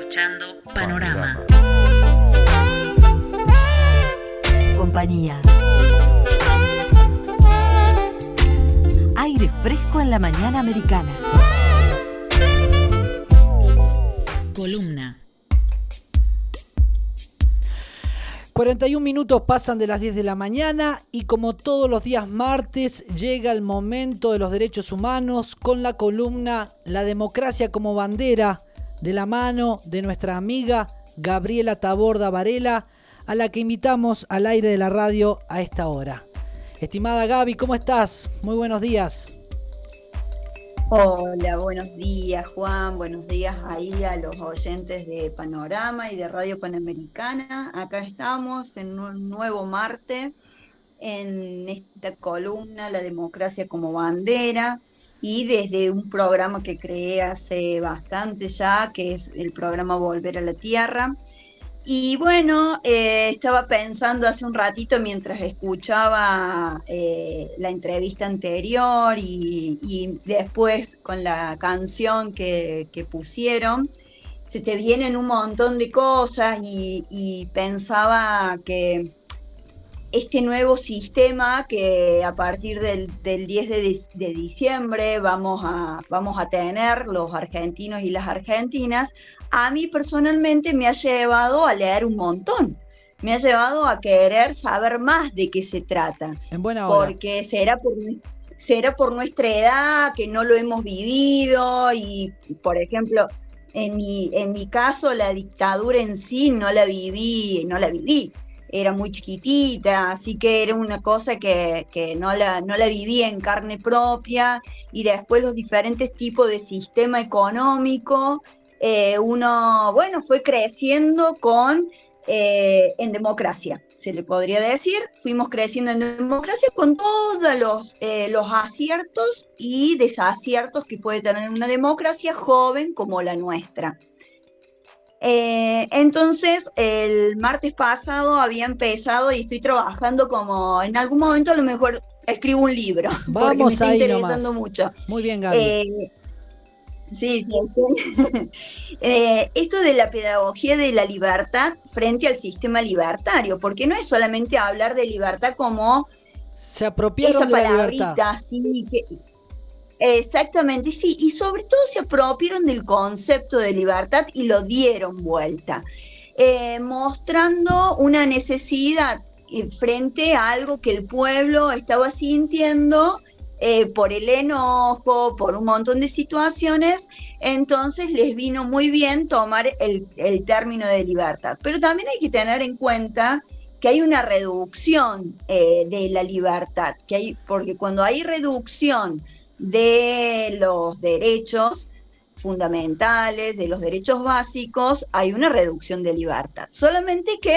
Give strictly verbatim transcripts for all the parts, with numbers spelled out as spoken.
escuchando Panorama. Compañía. Aire fresco en la mañana americana. Columna. cuarenta y un minutos pasan de las diez de la mañana y como todos los días martes llega el momento de los derechos humanos con la columna La democracia como bandera, de la mano de nuestra amiga Gabriela Taborda Varela, a la que invitamos al aire de la radio a esta hora. Estimada Gaby, ¿cómo estás? Muy buenos días. Hola, buenos días Juan, buenos días ahí a los oyentes de Panorama y de Radio Panamericana. Acá estamos en un nuevo martes en esta columna La democracia como bandera y desde un programa que creé hace bastante ya, que es el programa Volver a la Tierra. Y bueno, eh, estaba pensando hace un ratito mientras escuchaba eh, la entrevista anterior y, y después con la canción que, que pusieron, se te vienen un montón de cosas y, y pensaba que este nuevo sistema que a partir del, del diez de, de diciembre vamos a, vamos a tener los argentinos y las argentinas, a mí personalmente me ha llevado a leer un montón. Me ha llevado a querer saber más de qué se trata. En buena hora. Porque será por, será por nuestra edad que no lo hemos vivido y, por ejemplo, en mi, en mi caso la dictadura en sí no la viví, no la viví. Era muy chiquitita, así que era una cosa que, que no, la, no la vivía en carne propia, y después los diferentes tipos de sistema económico, eh, uno, bueno, fue creciendo con, eh, en democracia, se le podría decir, fuimos creciendo en democracia con todos los, eh, los aciertos y desaciertos que puede tener una democracia joven como la nuestra. Eh, entonces el martes pasado había empezado y estoy trabajando como en algún momento a lo mejor escribo un libro. Vamos porque me está ahí interesando nomás. Mucho. Muy bien, Gaby. Eh, sí, sí. eh, esto de la pedagogía de la libertad frente al sistema libertario, porque no es solamente hablar de libertad como se apropiaron esa de la palabrita libertad. así que exactamente, sí, y sobre todo se apropiaron del concepto de libertad y lo dieron vuelta, eh, mostrando una necesidad frente a algo que el pueblo estaba sintiendo eh, por el enojo, por un montón de situaciones. Entonces les vino muy bien tomar el, el término de libertad. Pero también hay que tener en cuenta que hay una reducción eh, de la libertad, que hay, porque cuando hay reducción de los derechos fundamentales, de los derechos básicos, hay una reducción de libertad. Solamente que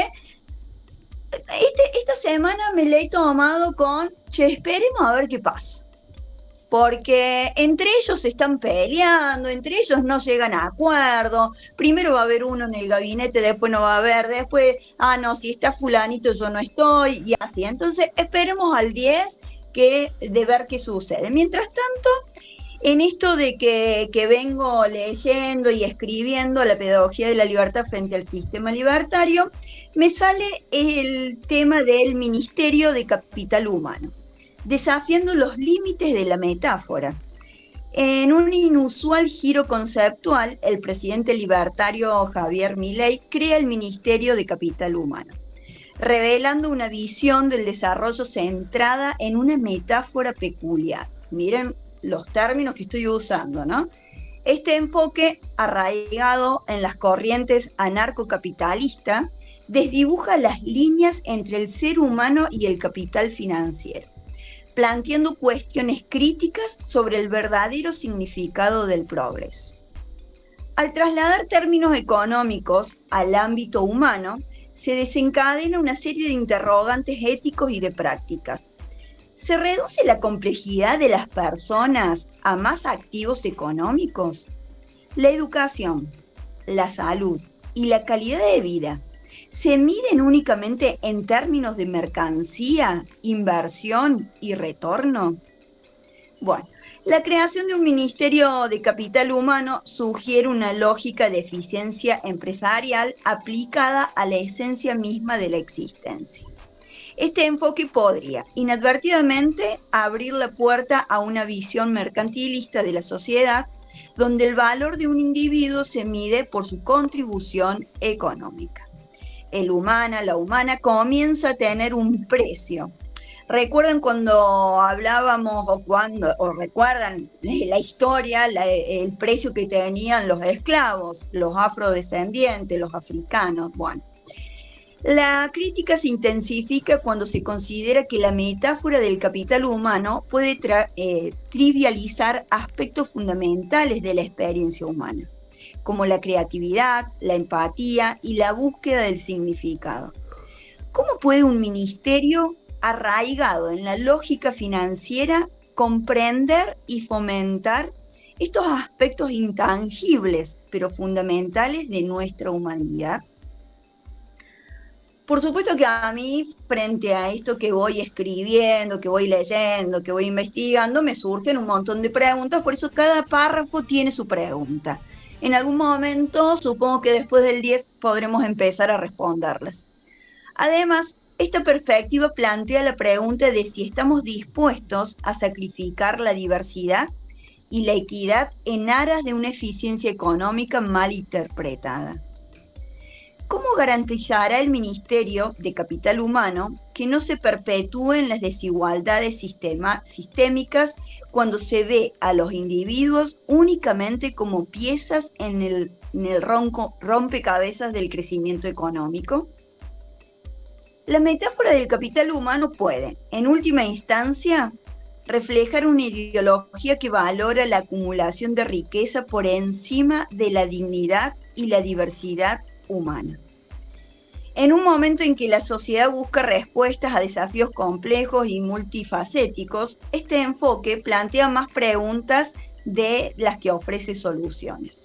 este, esta semana me la he tomado con, che, esperemos a ver qué pasa. Porque entre ellos se están peleando, entre ellos no llegan a acuerdo. Primero va a haber uno en el gabinete, después no va a haber, después, ah, no, si está fulanito yo no estoy, y así. Entonces esperemos al diez que de ver qué sucede. Mientras tanto, en esto de que, que vengo leyendo y escribiendo la pedagogía de la libertad frente al sistema libertario, me sale el tema del Ministerio de Capital Humano, desafiando los límites de la metáfora. En un inusual giro conceptual, el presidente libertario Javier Milei crea el Ministerio de Capital Humano, revelando una visión del desarrollo centrada en una metáfora peculiar. Miren los términos que estoy usando, ¿no? Este enfoque, arraigado en las corrientes anarcocapitalistas, desdibuja las líneas entre el ser humano y el capital financiero, planteando cuestiones críticas sobre el verdadero significado del progreso. Al trasladar términos económicos al ámbito humano, se desencadena una serie de interrogantes éticos y de prácticas. ¿Se reduce la complejidad de las personas a más activos económicos? La educación, la salud y la calidad de vida ¿se miden únicamente en términos de mercancía, inversión y retorno? Bueno, La creación de un Ministerio de Capital Humano sugiere una lógica de eficiencia empresarial aplicada a la esencia misma de la existencia. Este enfoque podría, inadvertidamente, abrir la puerta a una visión mercantilista de la sociedad, donde el valor de un individuo se mide por su contribución económica. El humana, la humana, comienza a tener un precio. ¿Recuerdan cuando hablábamos, o cuando, o recuerdan la historia, la, el precio que tenían los esclavos, los afrodescendientes, los africanos? Bueno, la crítica se intensifica cuando se considera que la metáfora del capital humano puede tra- eh, trivializar aspectos fundamentales de la experiencia humana, como la creatividad, la empatía y la búsqueda del significado. ¿Cómo puede un ministerio arraigado en la lógica financiera comprender y fomentar estos aspectos intangibles, pero fundamentales de nuestra humanidad? Por supuesto que a mí, frente a esto que voy escribiendo, que voy leyendo, que voy investigando, me surgen un montón de preguntas, por eso cada párrafo tiene su pregunta. En algún momento, supongo que después del diez podremos empezar a responderlas. Además, esta perspectiva plantea la pregunta de si estamos dispuestos a sacrificar la diversidad y la equidad en aras de una eficiencia económica mal interpretada. ¿Cómo garantizará el Ministerio de Capital Humano que no se perpetúen las desigualdades sistema, sistémicas cuando se ve a los individuos únicamente como piezas en el, en el ronco, rompecabezas del crecimiento económico? La metáfora del capital humano puede, en última instancia, reflejar una ideología que valora la acumulación de riqueza por encima de la dignidad y la diversidad humana. En un momento en que la sociedad busca respuestas a desafíos complejos y multifacéticos, este enfoque plantea más preguntas de las que ofrece soluciones.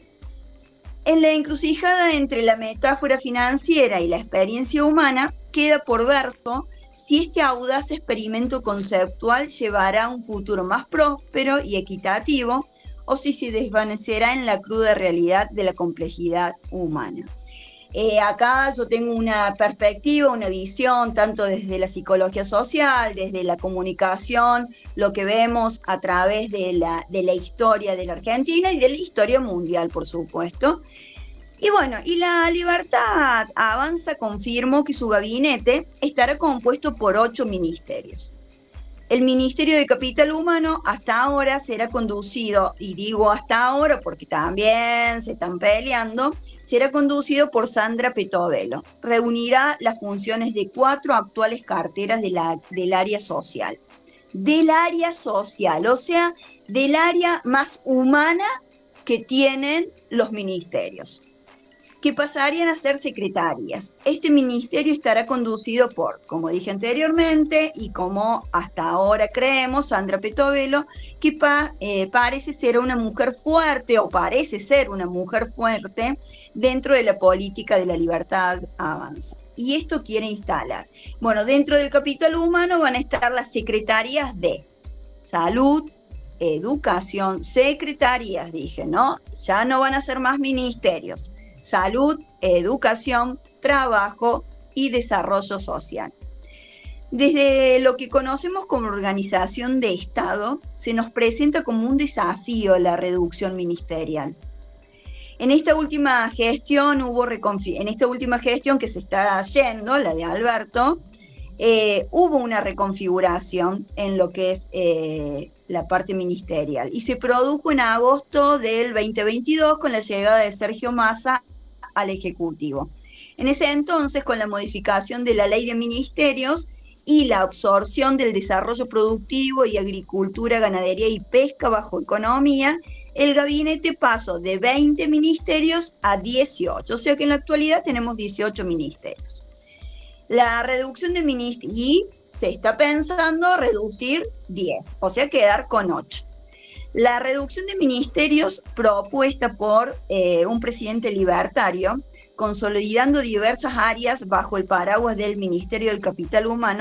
En la encrucijada entre la metáfora financiera y la experiencia humana, queda por verso si este audaz experimento conceptual llevará a un futuro más próspero y equitativo, o si se desvanecerá en la cruda realidad de la complejidad humana. Eh, acá yo tengo una perspectiva, una visión, tanto desde la psicología social, desde la comunicación, lo que vemos a través de la, de la historia de la Argentina y de la historia mundial, por supuesto. Y bueno, y la Libertad Avanza confirmó que su gabinete estará compuesto por ocho ministerios. El Ministerio de Capital Humano hasta ahora será conducido, y digo hasta ahora porque también se están peleando, será conducido por Sandra Petovelo. Reunirá las funciones de cuatro actuales carteras de la, del área social. Del área social, o sea, del área más humana que tienen los ministerios, que pasarían a ser secretarias. Este ministerio estará conducido por, como dije anteriormente, y como hasta ahora creemos, Sandra Petovelo, que pa, eh, parece ser una mujer fuerte, o parece ser una mujer fuerte, dentro de la política de la Libertad Avanza. Y esto quiere instalar. Bueno, dentro del capital humano van a estar las secretarías de salud, educación, secretarías, dije, ¿no? Ya no van a ser más ministerios. Salud, educación, trabajo y desarrollo social. Desde lo que conocemos como organización de Estado, se nos presenta como un desafío la reducción ministerial. En esta última gestión hubo reconfi- en esta última gestión que se está haciendo, la de Alberto, eh, hubo una reconfiguración en lo que es eh, la parte ministerial y se produjo en agosto del veinte veintidós con la llegada de Sergio Massa al Ejecutivo. En ese entonces, con la modificación de la Ley de Ministerios y la absorción del desarrollo productivo y agricultura, ganadería y pesca bajo economía, el gabinete pasó de veinte ministerios a dieciocho, o sea que en la actualidad tenemos dieciocho ministerios. La reducción de ministerios, y se está pensando reducir diez, o sea quedar con ocho. La reducción de ministerios propuesta por eh, un presidente libertario, consolidando diversas áreas bajo el paraguas del Ministerio del Capital Humano,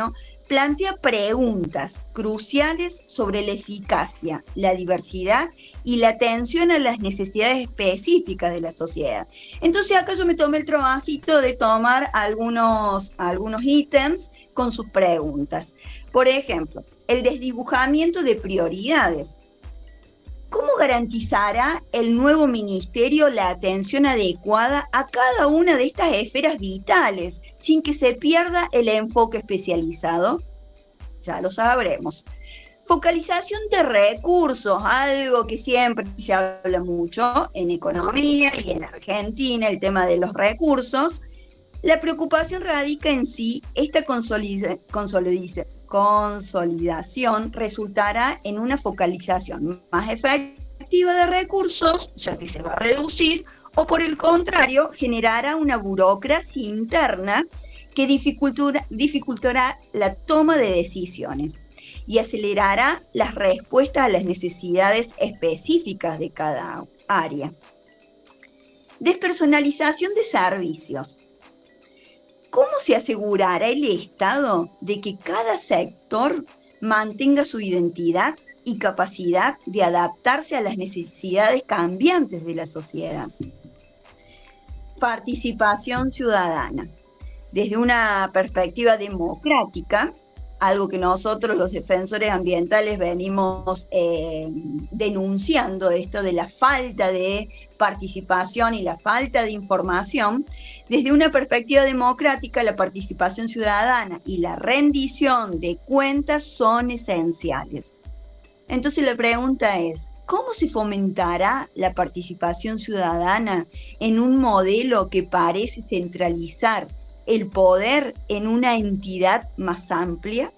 plantea preguntas cruciales sobre la eficacia, la diversidad y la atención a las necesidades específicas de la sociedad. Entonces acá yo me tomé el trabajito de tomar algunos, algunos ítems con sus preguntas. Por ejemplo, el desdibujamiento de prioridades. ¿Cómo garantizará el nuevo ministerio la atención adecuada a cada una de estas esferas vitales sin que se pierda el enfoque especializado? Ya lo sabremos. Focalización de recursos, algo que siempre se habla mucho en economía y en Argentina, el tema de los recursos. La preocupación radica en si esta consolida, consolida, consolidación resultará en una focalización más efectiva de recursos, ya que se va a reducir, o por el contrario, generará una burocracia interna que dificultará, dificultará la toma de decisiones y acelerará las respuestas a las necesidades específicas de cada área. Despersonalización de servicios. ¿Cómo se asegurará el Estado de que cada sector mantenga su identidad y capacidad de adaptarse a las necesidades cambiantes de la sociedad? Participación ciudadana. Desde una perspectiva democrática, algo que nosotros los defensores ambientales venimos eh, denunciando, esto de la falta de participación y la falta de información, desde una perspectiva democrática la participación ciudadana y la rendición de cuentas son esenciales. Entonces la pregunta es, ¿cómo se fomentará la participación ciudadana en un modelo que parece centralizar el poder en una entidad más amplia?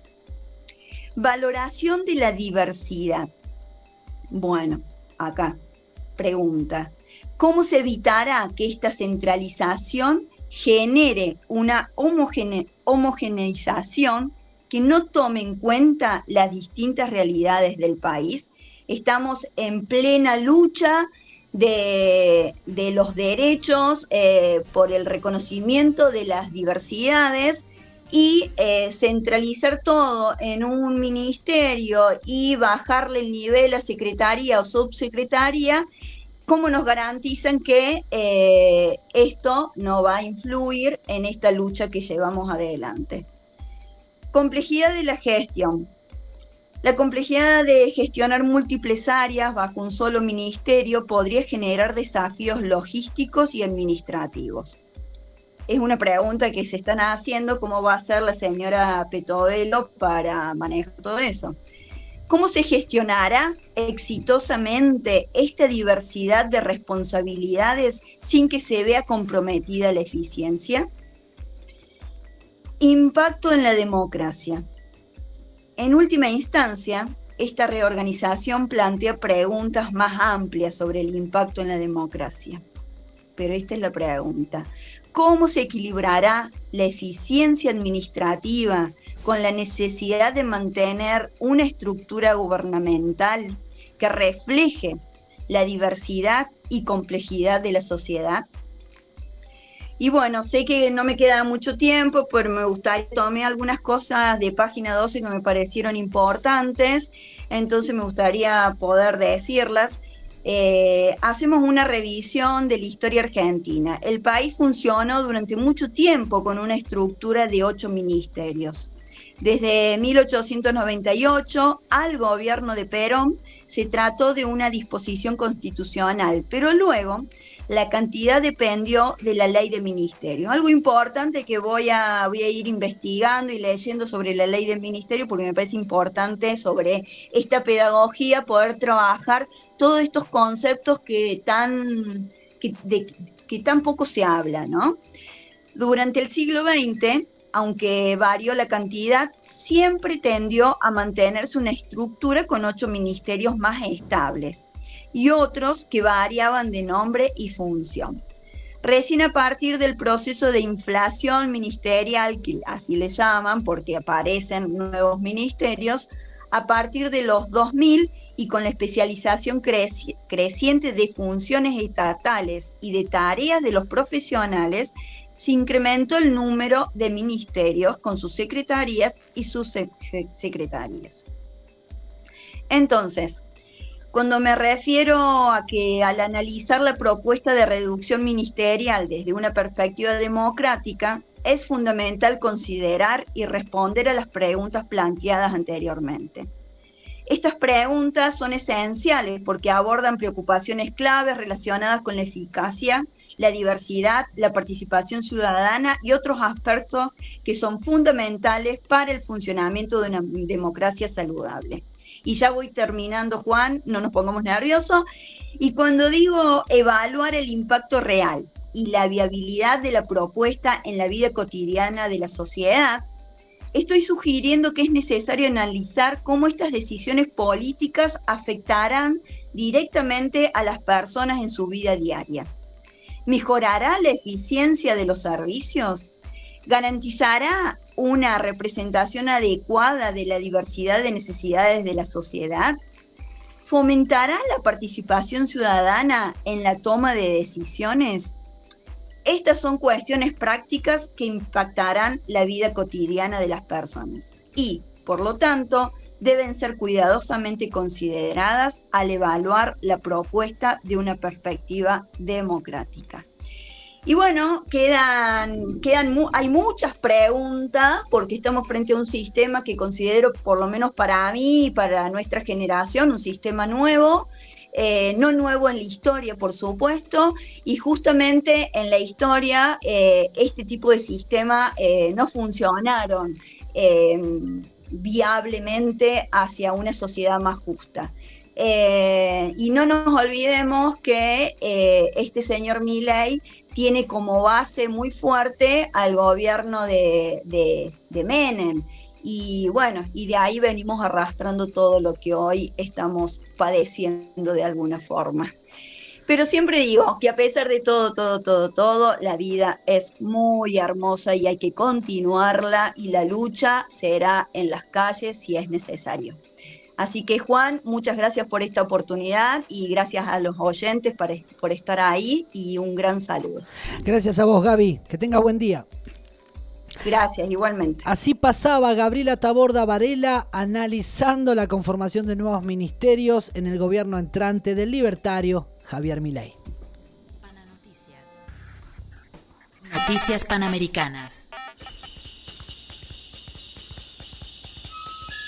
Valoración de la diversidad. Bueno, acá, pregunta, ¿cómo se evitará que esta centralización genere una homogene- homogeneización que no tome en cuenta las distintas realidades del país? Estamos en plena lucha De, de los derechos eh, por el reconocimiento de las diversidades y eh, centralizar todo en un ministerio y bajarle el nivel a secretaría o subsecretaría, ¿cómo nos garantizan que eh, esto no va a influir en esta lucha que llevamos adelante? Complejidad de la gestión. La complejidad de gestionar múltiples áreas bajo un solo ministerio podría generar desafíos logísticos y administrativos. Es una pregunta que se están haciendo, ¿cómo va a hacer la señora Petovelo para manejar todo eso? ¿Cómo se gestionará exitosamente esta diversidad de responsabilidades sin que se vea comprometida la eficiencia? Impacto en la democracia. En última instancia, esta reorganización plantea preguntas más amplias sobre el impacto en la democracia. Pero esta es la pregunta. ¿Cómo se equilibrará la eficiencia administrativa con la necesidad de mantener una estructura gubernamental que refleje la diversidad y complejidad de la sociedad? Y bueno, sé que no me queda mucho tiempo, pero me gustaría tomar algunas cosas de página doce que me parecieron importantes, entonces me gustaría poder decirlas. Eh, hacemos una revisión de la historia argentina. El país funcionó durante mucho tiempo con una estructura de ocho ministerios. Desde mil ochocientos noventa y ocho al gobierno de Perón se trató de una disposición constitucional, pero luego la cantidad dependió de la ley de ministerios. Algo importante que voy a, voy a ir investigando y leyendo sobre la ley de ministerio, porque me parece importante sobre esta pedagogía poder trabajar todos estos conceptos que tan, que, de, que tan poco se habla, ¿no? Durante el siglo veinte, aunque varió la cantidad, siempre tendió a mantenerse una estructura con ocho ministerios más estables y otros que variaban de nombre y función. Recién a partir del proceso de inflación ministerial, que así le llaman porque aparecen nuevos ministerios, a partir de los dos mil y con la especialización creci- creciente de funciones estatales y de tareas de los profesionales, se incrementó el número de ministerios con sus secretarías y sus secretarías. Entonces, cuando me refiero a que al analizar la propuesta de reducción ministerial desde una perspectiva democrática, es fundamental considerar y responder a las preguntas planteadas anteriormente. Estas preguntas son esenciales porque abordan preocupaciones claves relacionadas con la eficacia, la diversidad, la participación ciudadana y otros aspectos que son fundamentales para el funcionamiento de una democracia saludable. Y ya voy terminando, Juan, no nos pongamos nerviosos. Y cuando digo evaluar el impacto real y la viabilidad de la propuesta en la vida cotidiana de la sociedad, estoy sugiriendo que es necesario analizar cómo estas decisiones políticas afectarán directamente a las personas en su vida diaria. ¿Mejorará la eficiencia de los servicios? ¿Garantizará una representación adecuada de la diversidad de necesidades de la sociedad? ¿Fomentará la participación ciudadana en la toma de decisiones? Estas son cuestiones prácticas que impactarán la vida cotidiana de las personas y, por lo tanto, deben ser cuidadosamente consideradas al evaluar la propuesta de una perspectiva democrática. Y bueno, quedan, quedan hay muchas preguntas porque estamos frente a un sistema que considero, por lo menos para mí y para nuestra generación, un sistema nuevo, eh, no nuevo en la historia, por supuesto, y justamente en la historia eh, este tipo de sistemas eh, no funcionaron eh, viablemente hacia una sociedad más justa. Eh, y no nos olvidemos que eh, este señor Milei tiene como base muy fuerte al gobierno de, de, de Menem. Y bueno, y de ahí venimos arrastrando todo lo que hoy estamos padeciendo de alguna forma. Pero siempre digo que a pesar de todo, todo, todo, todo, la vida es muy hermosa y hay que continuarla y la lucha será en las calles si es necesario. Así que Juan, muchas gracias por esta oportunidad y gracias a los oyentes por, por estar ahí y un gran saludo. Gracias a vos, Gaby. Que tengas buen día. Gracias, igualmente. Así pasaba Gabriela Taborda Varela analizando la conformación de nuevos ministerios en el gobierno entrante del libertario Javier Milei. Noticias Panamericanas.